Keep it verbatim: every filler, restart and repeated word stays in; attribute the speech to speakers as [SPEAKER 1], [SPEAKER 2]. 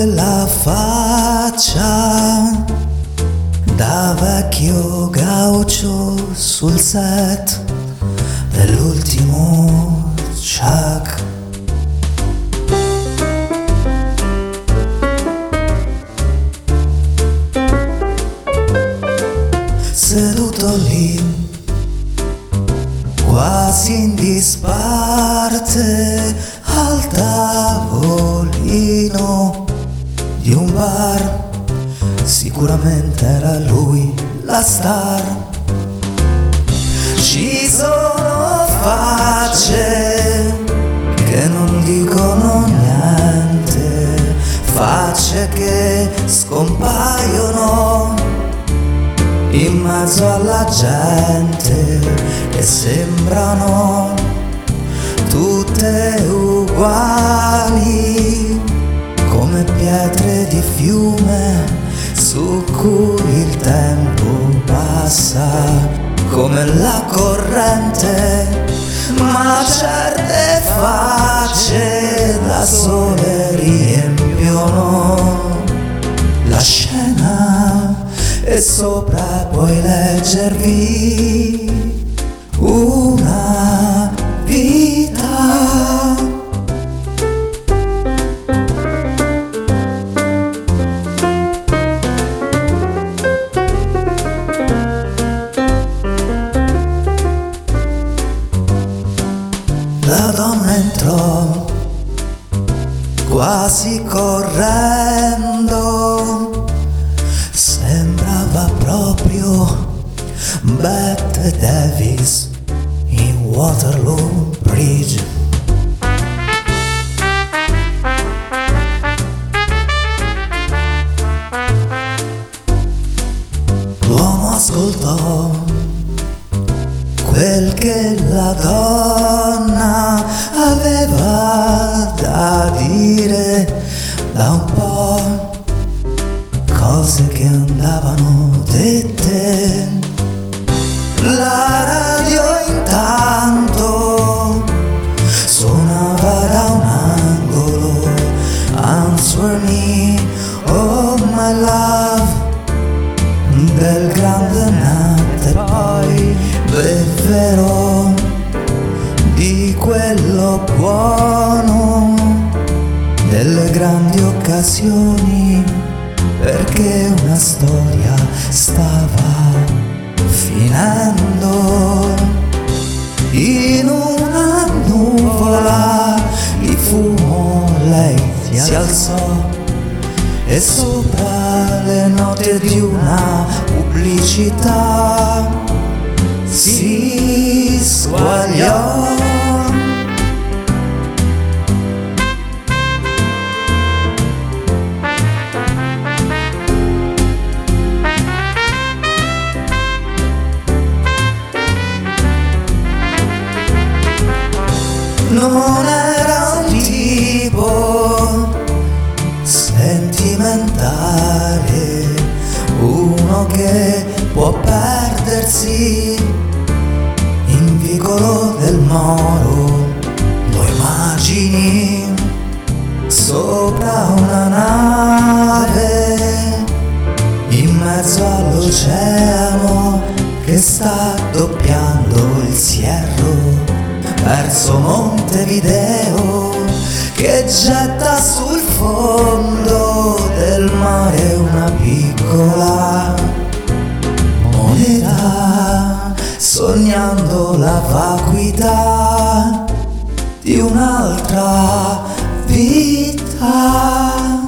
[SPEAKER 1] quella faccia da vecchio gaucho sul set dell'ultimo Chuck. Seduto lì, quasi in disparte, al tavolino di un bar, sicuramente era lui la star. Ci sono facce che non dicono niente, facce che scompaiono in mezzo alla gente e sembrano tutte uguali come pietre di fiume su cui il tempo passa come la corrente, ma certe facce da sole riempiono la scena e sopra puoi leggervi una vita. La donna entrò quasi correndo, sembrava proprio Bette Davis in Waterloo Bridge. L'uomo ascoltò quel che la donna aveva da dire, da un po' cose che andavano dette. La radio intanto suonava da un angolo, Answer Me, oh my love, del grande Nat, e poi bevverò di quello buono delle grandi occasioni, perché una storia stava finendo. In una nuvola di fumo lei si alzò e sopra le note di una pubblicità si squagliò. Non era un tipo sentimentale, uno che può perdersi in Vicolo del Moro. Lo immagini sopra una nave in mezzo all'oceano che sta doppiando il Sierro verso Montevideo, che getta sul fondo del mare una piccola moneta, sognando la vacuità di un'altra vita.